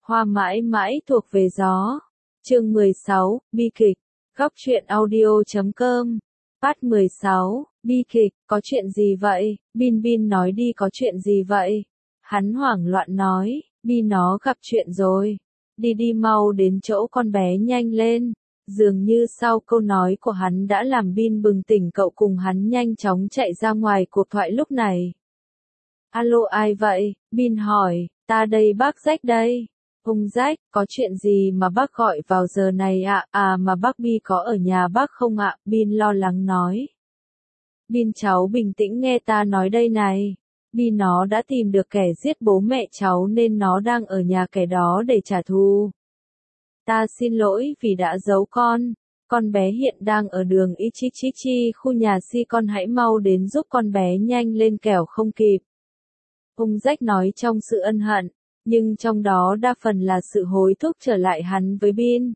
Hoa mãi mãi thuộc về gió. Chương 16, bi kịch. Góc truyện audio.com. Part 16, bi kịch, có chuyện gì vậy? Bin Bin nói đi, có chuyện gì vậy? Hắn hoảng loạn nói, Bi nó gặp chuyện rồi. Đi đi mau đến chỗ con bé, nhanh lên. Dường như sau câu nói của hắn đã làm Bin bừng tỉnh, cậu cùng hắn nhanh chóng chạy ra ngoài cuộc thoại lúc này. Alo, ai vậy? Bin hỏi. Ta đây, bác Jack đây. Ông Jack, có chuyện gì mà bác gọi vào giờ này ạ? À mà bác Bi có ở nhà bác không ạ? Bin lo lắng nói. Bin cháu bình tĩnh nghe ta nói đây này. Bi nó đã tìm được kẻ giết bố mẹ cháu nên nó đang ở nhà kẻ đó để trả thù. Ta xin lỗi vì đã giấu con. Con bé hiện đang ở đường Ichichichi, khu nhà Si, con hãy mau đến giúp con bé nhanh lên kẻo không kịp. Ông Jack nói trong sự ân hận, nhưng trong đó đa phần là sự hối thúc trở lại hắn với Bin.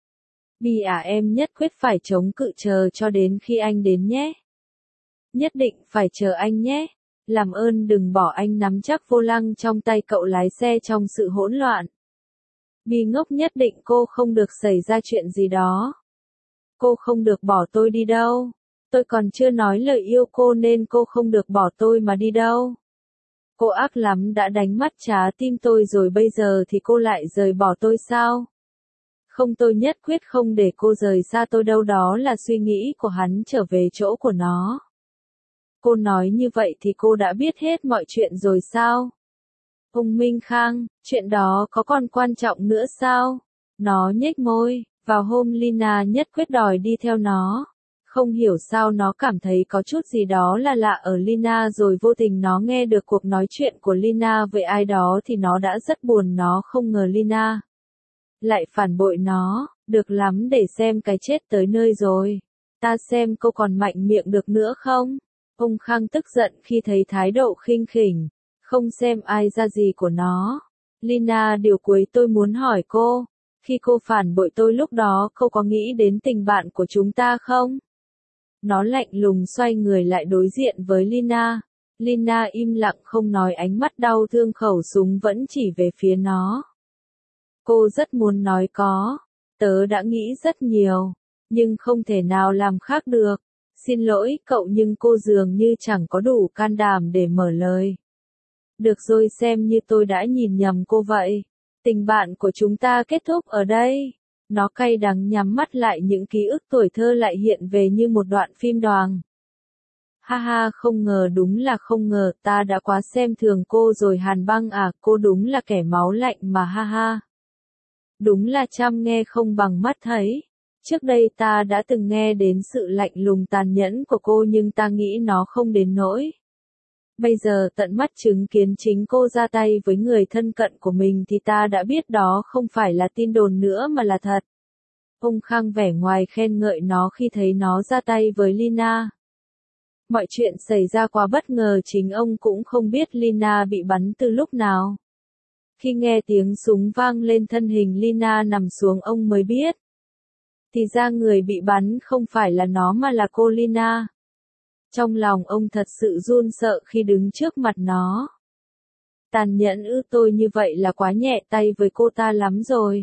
Bi à, em nhất quyết phải chống cự chờ cho đến khi anh đến nhé. Nhất định phải chờ anh nhé. Làm ơn đừng bỏ anh nắm chắc vô lăng trong tay cậu lái xe trong sự hỗn loạn. Bi ngốc, nhất định cô không được xảy ra chuyện gì đó. Cô không được bỏ tôi đi đâu. Tôi còn chưa nói lời yêu cô nên cô không được bỏ tôi mà đi đâu. Cô ác lắm, đã đánh mắt trá tim tôi rồi, bây giờ thì cô lại rời bỏ tôi sao? Không, tôi nhất quyết không để cô rời xa tôi đâu, đó là suy nghĩ của hắn trở về chỗ của nó. Cô nói như vậy thì cô đã biết hết mọi chuyện rồi sao? Ông Minh Khang, chuyện đó có còn quan trọng nữa sao? Nó nhếch môi, vào hôm Lina nhất quyết đòi đi theo nó. Không hiểu sao nó cảm thấy có chút gì đó là lạ ở Lina, rồi vô tình nó nghe được cuộc nói chuyện của Lina với ai đó thì nó đã rất buồn. Nó không ngờ Lina lại phản bội nó. Được lắm, để xem cái chết tới nơi rồi. Ta xem cô còn mạnh miệng được nữa không? Ông Khang tức giận khi thấy thái độ khinh khỉnh, không xem ai ra gì của nó. Lina, điều cuối tôi muốn hỏi cô, khi cô phản bội tôi lúc đó cô có nghĩ đến tình bạn của chúng ta không? Nó lạnh lùng xoay người lại đối diện với Lina. Lina im lặng không nói, ánh mắt đau thương, khẩu súng vẫn chỉ về phía nó. Cô rất muốn nói có. Tớ đã nghĩ rất nhiều, nhưng không thể nào làm khác được. Xin lỗi cậu, nhưng cô dường như chẳng có đủ can đảm để mở lời. Được rồi, xem như tôi đã nhìn nhầm cô vậy. Tình bạn của chúng ta kết thúc ở đây. Nó cay đắng nhắm mắt lại, những ký ức tuổi thơ lại hiện về như một đoạn phim đoàng. Ha ha, không ngờ, đúng là không ngờ, ta đã quá xem thường cô rồi. Hàn Băng à, cô đúng là kẻ máu lạnh mà, ha ha. Đúng là chăm nghe không bằng mắt thấy. Trước đây ta đã từng nghe đến sự lạnh lùng tàn nhẫn của cô, nhưng ta nghĩ nó không đến nỗi. Bây giờ tận mắt chứng kiến chính cô ra tay với người thân cận của mình thì ta đã biết đó không phải là tin đồn nữa mà là thật. Ông Khang vẻ ngoài khen ngợi nó khi thấy nó ra tay với Lina. Mọi chuyện xảy ra quá bất ngờ, chính ông cũng không biết Lina bị bắn từ lúc nào. Khi nghe tiếng súng vang lên, thân hình Lina nằm xuống, ông mới biết. Thì ra người bị bắn không phải là nó mà là cô Lina. Trong lòng ông thật sự run sợ khi đứng trước mặt nó. Tàn nhẫn ư? Tôi như vậy là quá nhẹ tay với cô ta lắm rồi.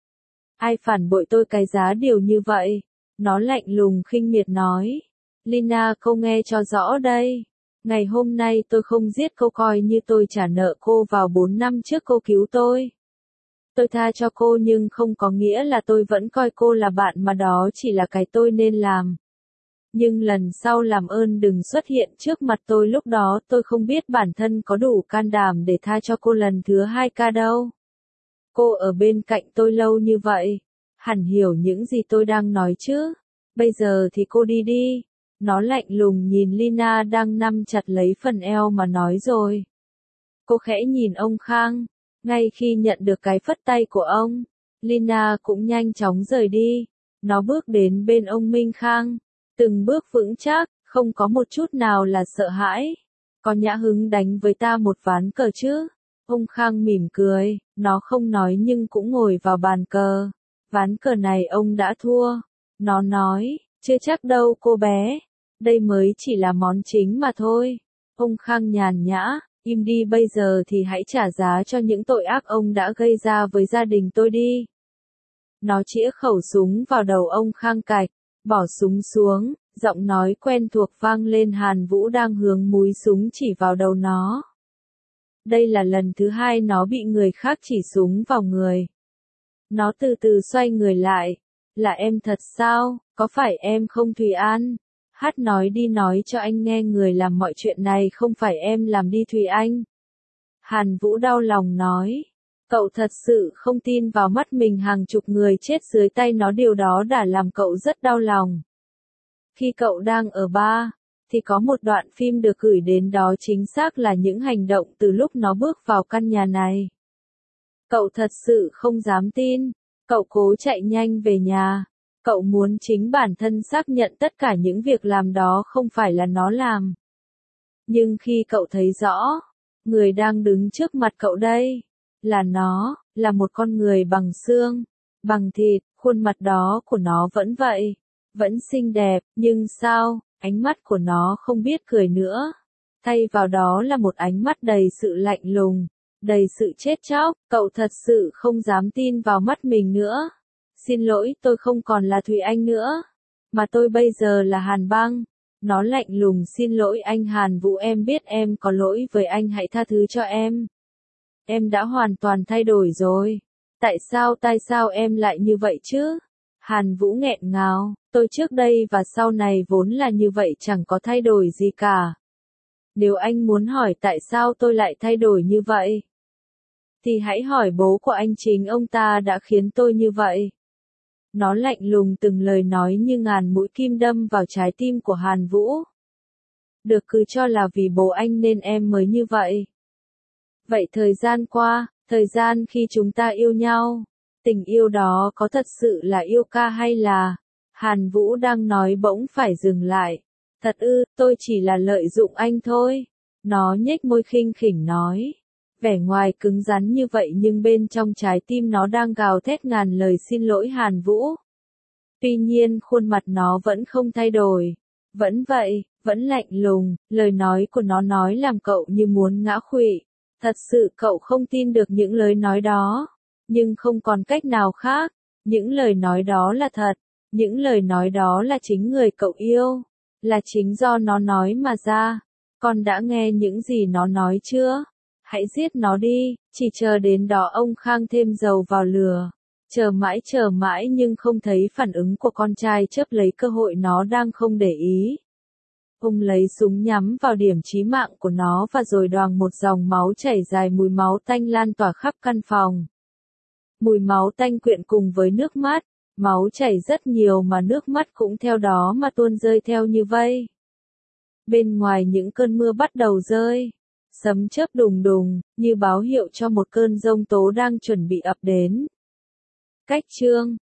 Ai phản bội tôi cái giá điều như vậy? Nó lạnh lùng khinh miệt nói. Lina, cô nghe cho rõ đây. Ngày hôm nay tôi không giết cô, coi như tôi trả nợ cô vào 4 năm trước cô cứu tôi. Tôi tha cho cô nhưng không có nghĩa là tôi vẫn coi cô là bạn, mà đó chỉ là cái tôi nên làm. Nhưng lần sau làm ơn đừng xuất hiện trước mặt tôi, lúc đó tôi không biết bản thân có đủ can đảm để tha cho cô lần thứ hai ca đâu. Cô ở bên cạnh tôi lâu như vậy, hẳn hiểu những gì tôi đang nói chứ. Bây giờ thì cô đi đi. Nó lạnh lùng nhìn Lina đang nắm chặt lấy phần eo mà nói rồi. Cô khẽ nhìn ông Khang. Ngay khi nhận được cái phất tay của ông, Lina cũng nhanh chóng rời đi. Nó bước đến bên ông Minh Khang, từng bước vững chắc, không có một chút nào là sợ hãi. Có nhã hứng đánh với ta một ván cờ chứ? Ông Khang mỉm cười, nó không nói nhưng cũng ngồi vào bàn cờ. Ván cờ này ông đã thua. Nó nói, chưa chắc đâu cô bé. Đây mới chỉ là món chính mà thôi. Ông Khang nhàn nhã, Im đi bây giờ thì hãy trả giá cho những tội ác ông đã gây ra với gia đình tôi đi. Nó chĩa khẩu súng vào đầu ông Khang Cạch, bỏ súng xuống, giọng nói quen thuộc vang lên. Hàn Vũ đang hướng múi súng chỉ vào đầu nó. Đây là lần thứ hai nó bị người khác chỉ súng vào người. Nó từ từ xoay người lại. Là em thật sao, có phải em không Thùy An? Hát nói đi, nói cho anh nghe người làm mọi chuyện này không phải em làm đi Thùy Anh. Hàn Vũ đau lòng nói. Cậu thật sự không tin vào mắt mình, hàng chục người chết dưới tay nó, điều đó đã làm cậu rất đau lòng. Khi cậu đang ở bar, thì có một đoạn phim được gửi đến, đó chính xác là những hành động từ lúc nó bước vào căn nhà này. Cậu thật sự không dám tin, cậu cố chạy nhanh về nhà. Cậu muốn chính bản thân xác nhận tất cả những việc làm đó không phải là nó làm. Nhưng khi cậu thấy rõ, người đang đứng trước mặt cậu đây, là nó, là một con người bằng xương, bằng thịt, khuôn mặt đó của nó vẫn vậy, vẫn xinh đẹp, nhưng sao, ánh mắt của nó không biết cười nữa. Thay vào đó là một ánh mắt đầy sự lạnh lùng, đầy sự chết chóc. Cậu thật sự không dám tin vào mắt mình nữa. Xin lỗi, tôi không còn là Thùy Anh nữa, mà tôi bây giờ là Hàn Băng. Nó lạnh lùng. Xin lỗi anh Hàn Vũ, em biết em có lỗi với anh, hãy tha thứ cho em. Em đã hoàn toàn thay đổi rồi. Tại sao em lại như vậy chứ? Hàn Vũ nghẹn ngào, tôi trước đây và sau này vốn là như vậy, chẳng có thay đổi gì cả. Nếu anh muốn hỏi tại sao tôi lại thay đổi như vậy, thì hãy hỏi bố của anh, chính ông ta đã khiến tôi như vậy. Nó lạnh lùng, từng lời nói như ngàn mũi kim đâm vào trái tim của Hàn Vũ. Được, cứ cho là vì bố anh nên em mới như vậy. Vậy thời gian qua, thời gian khi chúng ta yêu nhau, tình yêu đó có thật sự là yêu ca hay là... Hàn Vũ đang nói bỗng phải dừng lại. Thật ư, tôi chỉ là lợi dụng anh thôi. Nó nhếch môi khinh khỉnh nói. Vẻ ngoài cứng rắn như vậy nhưng bên trong trái tim nó đang gào thét ngàn lời xin lỗi Hàn Vũ. Tuy nhiên khuôn mặt nó vẫn không thay đổi. Vẫn vậy, vẫn lạnh lùng, lời nói của nó nói làm cậu như muốn ngã khuỵu. Thật sự cậu không tin được những lời nói đó. Nhưng không còn cách nào khác. Những lời nói đó là thật. Những lời nói đó là chính người cậu yêu. Là chính do nó nói mà ra. Con đã nghe những gì nó nói chưa? Hãy giết nó đi. Chỉ chờ đến đó ông Khang thêm dầu vào lửa. Chờ mãi nhưng không thấy phản ứng của con trai, chớp lấy cơ hội nó đang không để ý. Ông lấy súng nhắm vào điểm chí mạng của nó và rồi đoàng một dòng máu chảy dài, mùi máu tanh lan tỏa khắp căn phòng. Mùi máu tanh quyện cùng với nước mắt, máu chảy rất nhiều mà nước mắt cũng theo đó mà tuôn rơi theo như vây. Bên ngoài những cơn mưa bắt đầu rơi, sấm chớp đùng đùng, như báo hiệu cho một cơn giông tố đang chuẩn bị ập đến. Cách chương